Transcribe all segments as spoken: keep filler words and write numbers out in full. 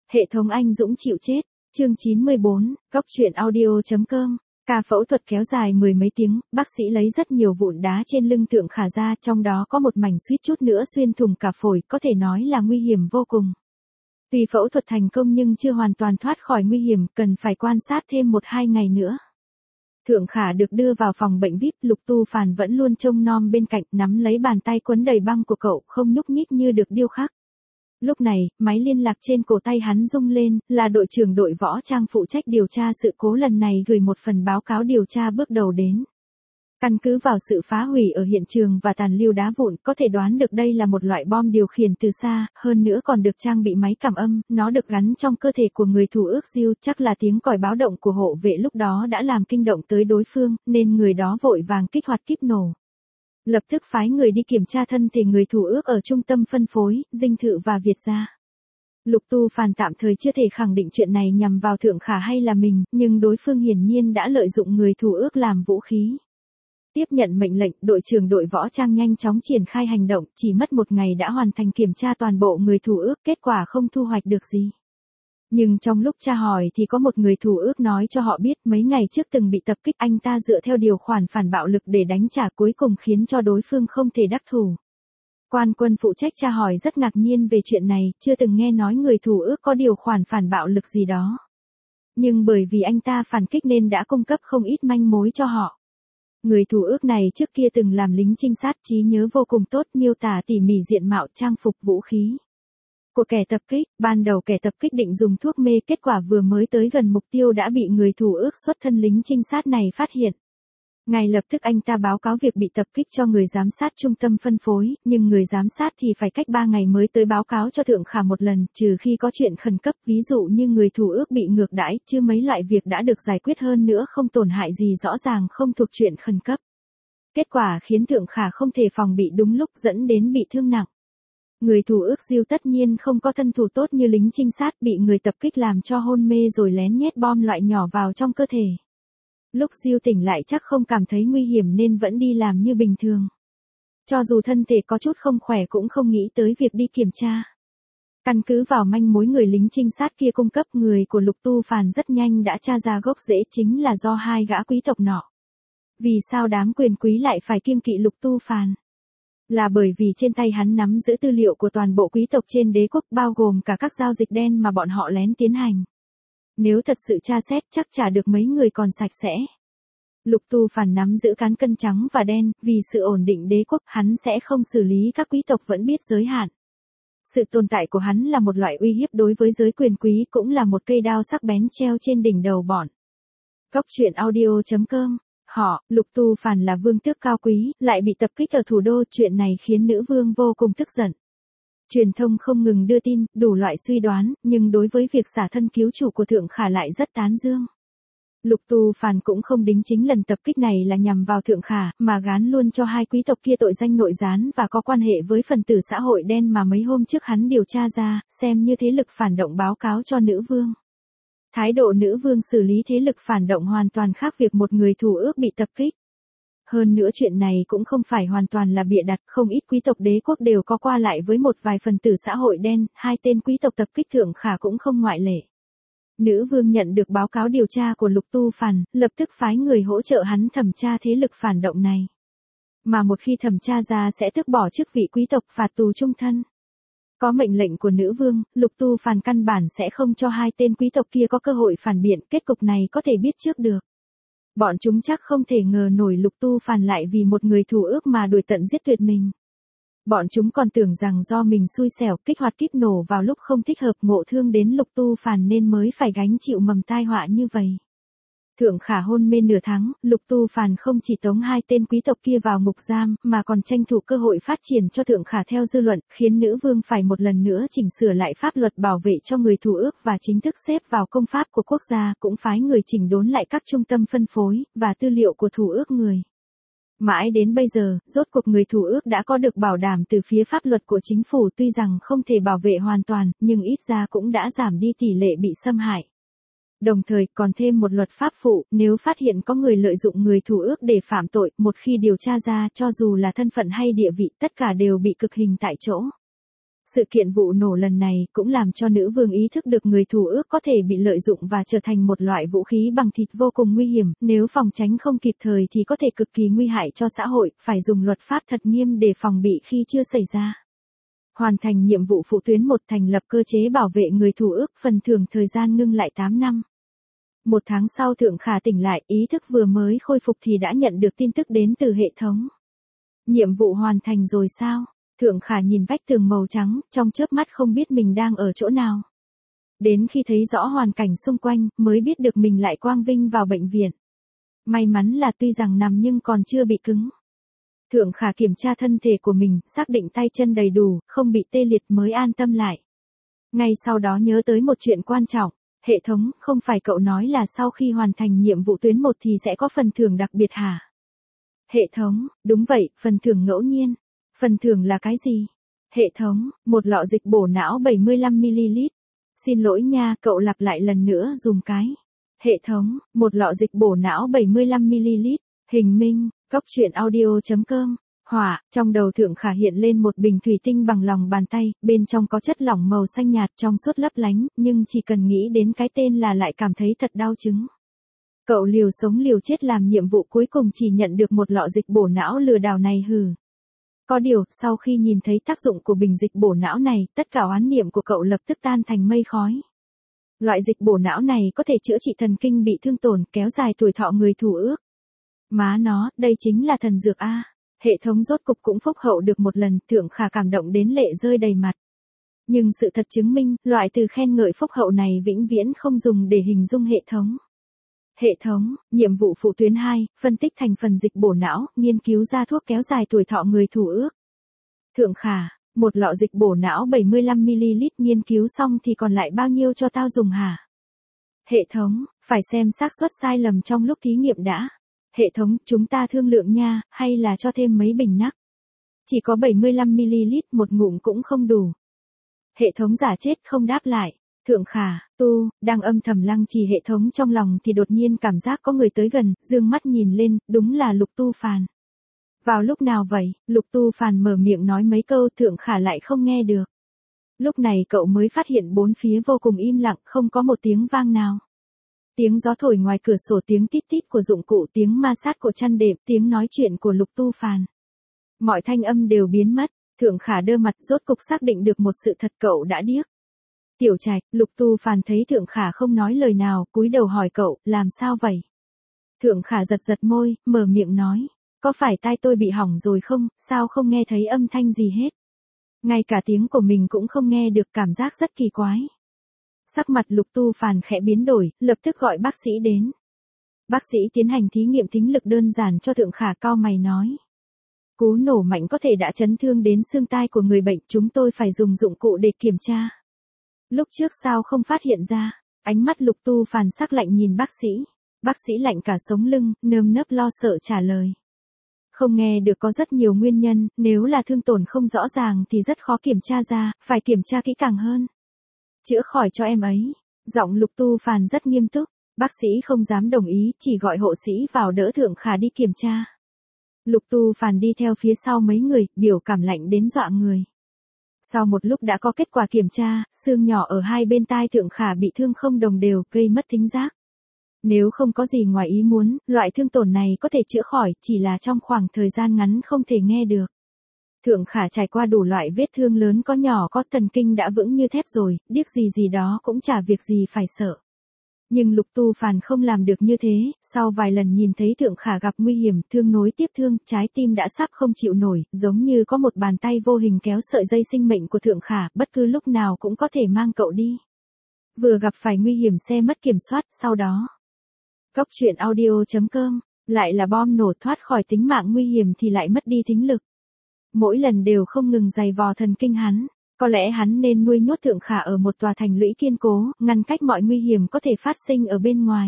Hệ thống anh Dũng chịu chết, chương chín mươi bốn, góc truyện audio.com. Ca phẫu thuật kéo dài mười mấy tiếng, bác sĩ lấy rất nhiều vụn đá trên lưng Thượng Khả ra, trong đó có một mảnh suýt chút nữa xuyên thủng cả phổi, có thể nói là nguy hiểm vô cùng. Tuy phẫu thuật thành công nhưng chưa hoàn toàn thoát khỏi nguy hiểm, cần phải quan sát thêm một hai ngày nữa. Thượng Khả được đưa vào phòng bệnh vi ai pi, Lục Tu Phàn vẫn luôn trông nom bên cạnh, nắm lấy bàn tay quấn đầy băng của cậu, không nhúc nhích như được điêu khắc. Lúc này, máy liên lạc trên cổ tay hắn rung lên, là đội trưởng đội võ trang phụ trách điều tra sự cố lần này gửi một phần báo cáo điều tra bước đầu đến. Căn cứ vào sự phá hủy ở hiện trường và tàn lưu đá vụn, có thể đoán được đây là một loại bom điều khiển từ xa, hơn nữa còn được trang bị máy cảm âm, nó được gắn trong cơ thể của người thủ ước Diêu, chắc là tiếng còi báo động của hộ vệ lúc đó đã làm kinh động tới đối phương, nên người đó vội vàng kích hoạt kíp nổ. Lập tức phái người đi kiểm tra thân thể người thủ ước ở trung tâm phân phối, Dinh Thự và Việt gia. Lục Tu Phàn tạm thời chưa thể khẳng định chuyện này nhằm vào Thượng Khả hay là mình, nhưng đối phương hiển nhiên đã lợi dụng người thủ ước làm vũ khí. Tiếp nhận mệnh lệnh, đội trưởng đội võ trang nhanh chóng triển khai hành động, chỉ mất một ngày đã hoàn thành kiểm tra toàn bộ người thủ ước, kết quả không thu hoạch được gì. Nhưng trong lúc tra hỏi thì có một người thủ ước nói cho họ biết mấy ngày trước từng bị tập kích, anh ta dựa theo điều khoản phản bạo lực để đánh trả, cuối cùng khiến cho đối phương không thể đắc thủ. Quan quân phụ trách tra hỏi rất ngạc nhiên về chuyện này, chưa từng nghe nói người thủ ước có điều khoản phản bạo lực gì đó. Nhưng bởi vì anh ta phản kích nên đã cung cấp không ít manh mối cho họ. Người thủ ước này trước kia từng làm lính trinh sát, trí nhớ vô cùng tốt, miêu tả tỉ mỉ diện mạo, trang phục, vũ khí của kẻ tập kích. Ban đầu kẻ tập kích định dùng thuốc mê, kết quả vừa mới tới gần mục tiêu đã bị người thủ ước xuất thân lính trinh sát này phát hiện. Ngay lập tức anh ta báo cáo việc bị tập kích cho người giám sát trung tâm phân phối, nhưng người giám sát thì phải cách ba ngày mới tới báo cáo cho Thượng Khả một lần, trừ khi có chuyện khẩn cấp, ví dụ như người thủ ước bị ngược đãi, chứ mấy loại việc đã được giải quyết hơn nữa không tổn hại gì rõ ràng không thuộc chuyện khẩn cấp. Kết quả khiến Thượng Khả không thể phòng bị đúng lúc, dẫn đến bị thương nặng. Người thủ ước Diêu tất nhiên không có thân thủ tốt như lính trinh sát, bị người tập kích làm cho hôn mê rồi lén nhét bom loại nhỏ vào trong cơ thể. Lúc Diêu tỉnh lại chắc không cảm thấy nguy hiểm nên vẫn đi làm như bình thường. Cho dù thân thể có chút không khỏe cũng không nghĩ tới việc đi kiểm tra. Căn cứ vào manh mối người lính trinh sát kia cung cấp, người của Lục Tu Phàn rất nhanh đã tra ra gốc rễ, chính là do hai gã quý tộc nọ. Vì sao đám quyền quý lại phải kiêng kỵ Lục Tu Phàn? Là bởi vì trên tay hắn nắm giữ tư liệu của toàn bộ quý tộc trên đế quốc, bao gồm cả các giao dịch đen mà bọn họ lén tiến hành. Nếu thật sự tra xét chắc trả được mấy người còn sạch sẽ. Lục Tu Phàn nắm giữ cán cân trắng và đen, vì sự ổn định đế quốc hắn sẽ không xử lý các quý tộc vẫn biết giới hạn. Sự tồn tại của hắn là một loại uy hiếp đối với giới quyền quý, cũng là một cây đao sắc bén treo trên đỉnh đầu bọn. Góc truyện audio.com. Họ, Lục Tu Phàn là vương tước cao quý, lại bị tập kích ở thủ đô, chuyện này khiến nữ vương vô cùng tức giận. Truyền thông không ngừng đưa tin, đủ loại suy đoán, nhưng đối với việc xả thân cứu chủ của Thượng Khả lại rất tán dương. Lục Tu Phàn cũng không đính chính lần tập kích này là nhằm vào Thượng Khả, mà gán luôn cho hai quý tộc kia tội danh nội gián và có quan hệ với phần tử xã hội đen mà mấy hôm trước hắn điều tra ra, xem như thế lực phản động báo cáo cho nữ vương. Thái độ nữ vương xử lý thế lực phản động hoàn toàn khác việc một người thủ ước bị tập kích. Hơn nữa chuyện này cũng không phải hoàn toàn là bịa đặt, không ít quý tộc đế quốc đều có qua lại với một vài phần tử xã hội đen, hai tên quý tộc tập kích Thượng Khả cũng không ngoại lệ. Nữ vương nhận được báo cáo điều tra của Lục Tu Phàn, lập tức phái người hỗ trợ hắn thẩm tra thế lực phản động này. Mà một khi thẩm tra ra sẽ tước bỏ chức vị quý tộc, phạt tù chung thân. Có mệnh lệnh của nữ vương, Lục Tu Phàn căn bản sẽ không cho hai tên quý tộc kia có cơ hội phản biện, kết cục này có thể biết trước được. Bọn chúng chắc không thể ngờ nổi Lục Tu Phàn lại vì một người thủ ước mà đuổi tận giết tuyệt mình. Bọn chúng còn tưởng rằng do mình xui xẻo, kích hoạt kíp nổ vào lúc không thích hợp, ngộ thương đến Lục Tu Phàn nên mới phải gánh chịu mầm tai họa như vậy. Thượng Khả hôn mê nửa tháng, Lục Tu Phàn không chỉ tống hai tên quý tộc kia vào ngục giam, mà còn tranh thủ cơ hội phát triển cho Thượng Khả theo dư luận, khiến nữ vương phải một lần nữa chỉnh sửa lại pháp luật bảo vệ cho người thủ ước và chính thức xếp vào công pháp của quốc gia, cũng phái người chỉnh đốn lại các trung tâm phân phối, và tư liệu của thủ ước người. Mãi đến bây giờ, rốt cuộc người thủ ước đã có được bảo đảm từ phía pháp luật của chính phủ, tuy rằng không thể bảo vệ hoàn toàn, nhưng ít ra cũng đã giảm đi tỷ lệ bị xâm hại. Đồng thời còn thêm một luật pháp phụ, nếu phát hiện có người lợi dụng người thủ ước để phạm tội, một khi điều tra ra cho dù là thân phận hay địa vị tất cả đều bị cực hình tại chỗ. Sự kiện vụ nổ lần này cũng làm cho nữ vương ý thức được người thủ ước có thể bị lợi dụng và trở thành một loại vũ khí bằng thịt vô cùng nguy hiểm, nếu phòng tránh không kịp thời thì có thể cực kỳ nguy hại cho xã hội, phải dùng luật pháp thật nghiêm để phòng bị khi chưa xảy ra. Hoàn thành nhiệm vụ phụ tuyến một, thành lập cơ chế bảo vệ người thủ ước, phần thưởng thời gian ngưng lại tám năm. Một tháng sau Thượng Khả tỉnh lại, ý thức vừa mới khôi phục thì đã nhận được tin tức đến từ hệ thống. Nhiệm vụ hoàn thành rồi sao? Thượng Khả nhìn vách tường màu trắng, trong chớp mắt không biết mình đang ở chỗ nào. Đến khi thấy rõ hoàn cảnh xung quanh, mới biết được mình lại quang vinh vào bệnh viện. May mắn là tuy rằng nằm nhưng còn chưa bị cứng. Thượng Khả kiểm tra thân thể của mình, xác định tay chân đầy đủ, không bị tê liệt mới an tâm lại. Ngay sau đó nhớ tới một chuyện quan trọng. Hệ thống, không phải cậu nói là sau khi hoàn thành nhiệm vụ tuyến một thì sẽ có phần thưởng đặc biệt hả? Hệ thống, đúng vậy, phần thưởng ngẫu nhiên. Phần thưởng là cái gì? Hệ thống, một lọ dịch bổ não bảy mươi lăm mi li lít. Xin lỗi nha, cậu lặp lại lần nữa dùm cái. Hệ thống, một lọ dịch bổ não bảy mươi lăm mi li lít. Hình minh, cóc truyện audio chấm com. Hỏa, trong đầu Thượng Khả hiện lên một bình thủy tinh bằng lòng bàn tay, bên trong có chất lỏng màu xanh nhạt trong suốt lấp lánh, nhưng chỉ cần nghĩ đến cái tên là lại cảm thấy thật đau chứng. Cậu liều sống liều chết làm nhiệm vụ cuối cùng chỉ nhận được một lọ dịch bổ não lừa đảo này hừ. Có điều, sau khi nhìn thấy tác dụng của bình dịch bổ não này, tất cả oán niệm của cậu lập tức tan thành mây khói. Loại dịch bổ não này có thể chữa trị thần kinh bị thương tổn, kéo dài tuổi thọ người thủ ước. Má nó, đây chính là thần dược a. Hệ thống rốt cục cũng phúc hậu được một lần, Thượng Khả cảm động đến lệ rơi đầy mặt. Nhưng sự thật chứng minh, loại từ khen ngợi phúc hậu này vĩnh viễn không dùng để hình dung hệ thống. Hệ thống, nhiệm vụ phụ tuyến hai, phân tích thành phần dịch bổ não, nghiên cứu ra thuốc kéo dài tuổi thọ người thủ ước. Thượng Khả, một lọ dịch bổ não bảy mươi lăm mi li lít nghiên cứu xong thì còn lại bao nhiêu cho tao dùng hả? Hệ thống, phải xem xác suất sai lầm trong lúc thí nghiệm đã. Hệ thống, chúng ta thương lượng nha, hay là cho thêm mấy bình nắc? Chỉ có bảy mươi lăm mi li lít, một ngụm cũng không đủ. Hệ thống giả chết không đáp lại. Thượng Khả, tu, đang âm thầm lăng trì hệ thống trong lòng thì đột nhiên cảm giác có người tới gần, dương mắt nhìn lên, đúng là Lục Tu Phàn. Vào lúc nào vậy, Lục Tu Phàn mở miệng nói mấy câu, Thượng Khả lại không nghe được. Lúc này cậu mới phát hiện bốn phía vô cùng im lặng, không có một tiếng vang nào. Tiếng gió thổi ngoài cửa sổ, tiếng tít tít của dụng cụ, tiếng ma sát của chăn đệm, tiếng nói chuyện của Lục Tu Phàn. Mọi thanh âm đều biến mất, Thượng Khả đơ mặt rốt cục xác định được một sự thật, cậu đã điếc. Tiểu Trạch, Lục Tu Phàn thấy Thượng Khả không nói lời nào, cúi đầu hỏi cậu, làm sao vậy? Thượng Khả giật giật môi, mở miệng nói, có phải tai tôi bị hỏng rồi không, sao không nghe thấy âm thanh gì hết? Ngay cả tiếng của mình cũng không nghe được, cảm giác rất kỳ quái. Sắc mặt Lục Tu Phàn khẽ biến đổi, lập tức gọi bác sĩ đến. Bác sĩ tiến hành thí nghiệm thính lực đơn giản cho Thượng Khả, cau mày nói. Cú nổ mạnh có thể đã chấn thương đến xương tai của người bệnh, chúng tôi phải dùng dụng cụ để kiểm tra. Lúc trước sao không phát hiện ra? Ánh mắt Lục Tu Phàn sắc lạnh nhìn bác sĩ. Bác sĩ lạnh cả sống lưng, nơm nớp lo sợ trả lời. Không nghe được, có rất nhiều nguyên nhân, nếu là thương tổn không rõ ràng thì rất khó kiểm tra ra, phải kiểm tra kỹ càng hơn. Chữa khỏi cho em ấy. Giọng Lục Tu Phàn rất nghiêm túc. Bác sĩ không dám đồng ý, chỉ gọi hộ sĩ vào đỡ Thượng Khả đi kiểm tra. Lục Tu Phàn đi theo phía sau mấy người, biểu cảm lạnh đến dọa người. Sau một lúc đã có kết quả kiểm tra, xương nhỏ ở hai bên tai Thượng Khả bị thương không đồng đều, gây mất thính giác. Nếu không có gì ngoài ý muốn, loại thương tổn này có thể chữa khỏi, chỉ là trong khoảng thời gian ngắn không thể nghe được. Thượng Khả trải qua đủ loại vết thương lớn có nhỏ có, thần kinh đã vững như thép rồi, điếc gì gì đó cũng chả việc gì phải sợ. Nhưng Lục Tu Phàn không làm được như thế, sau vài lần nhìn thấy Thượng Khả gặp nguy hiểm, thương nối tiếp thương, trái tim đã sắp không chịu nổi, giống như có một bàn tay vô hình kéo sợi dây sinh mệnh của Thượng Khả, bất cứ lúc nào cũng có thể mang cậu đi. Vừa gặp phải nguy hiểm xe mất kiểm soát, sau đó. Cóc truyện audio chấm com, lại là bom nổ, thoát khỏi tính mạng nguy hiểm thì lại mất đi thính lực. Mỗi lần đều không ngừng giày vò thần kinh hắn. Có lẽ hắn nên nuôi nhốt Thượng Khả ở một tòa thành lũy kiên cố, ngăn cách mọi nguy hiểm có thể phát sinh ở bên ngoài.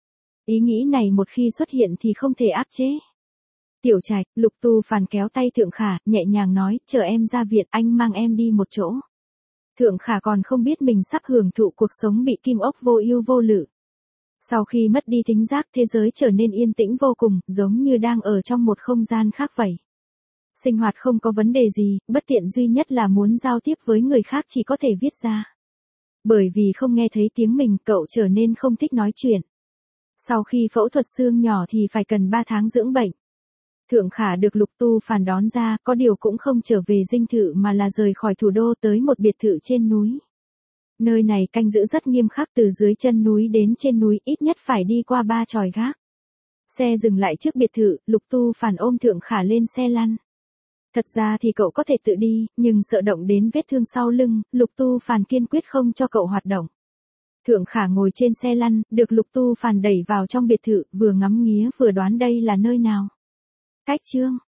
Ý nghĩ này một khi xuất hiện thì không thể áp chế. Tiểu Trạch, Lục Tu Phàn kéo tay Thượng Khả, nhẹ nhàng nói, chờ em ra viện, anh mang em đi một chỗ. Thượng Khả còn không biết mình sắp hưởng thụ cuộc sống bị kim ốc vô ưu vô lự. Sau khi mất đi thính giác, thế giới trở nên yên tĩnh vô cùng, giống như đang ở trong một không gian khác vậy. Sinh hoạt không có vấn đề gì, bất tiện duy nhất là muốn giao tiếp với người khác chỉ có thể viết ra. Bởi vì không nghe thấy tiếng mình, cậu trở nên không thích nói chuyện. Sau khi phẫu thuật xương nhỏ thì phải cần ba tháng dưỡng bệnh. Thượng Khả được Lục Tu Phàn đón ra, có điều cũng không trở về dinh thự mà là rời khỏi thủ đô tới một biệt thự trên núi. Nơi này canh giữ rất nghiêm khắc, từ dưới chân núi đến trên núi ít nhất phải đi qua ba chòi gác. Xe dừng lại trước biệt thự, Lục Tu Phàn ôm Thượng Khả lên xe lăn. Thật ra thì cậu có thể tự đi, nhưng sợ động đến vết thương sau lưng, Lục Tu Phàn kiên quyết không cho cậu hoạt động. Thượng Khả ngồi trên xe lăn, được Lục Tu Phàn đẩy vào trong biệt thự, vừa ngắm nghía vừa đoán đây là nơi nào. Cách chương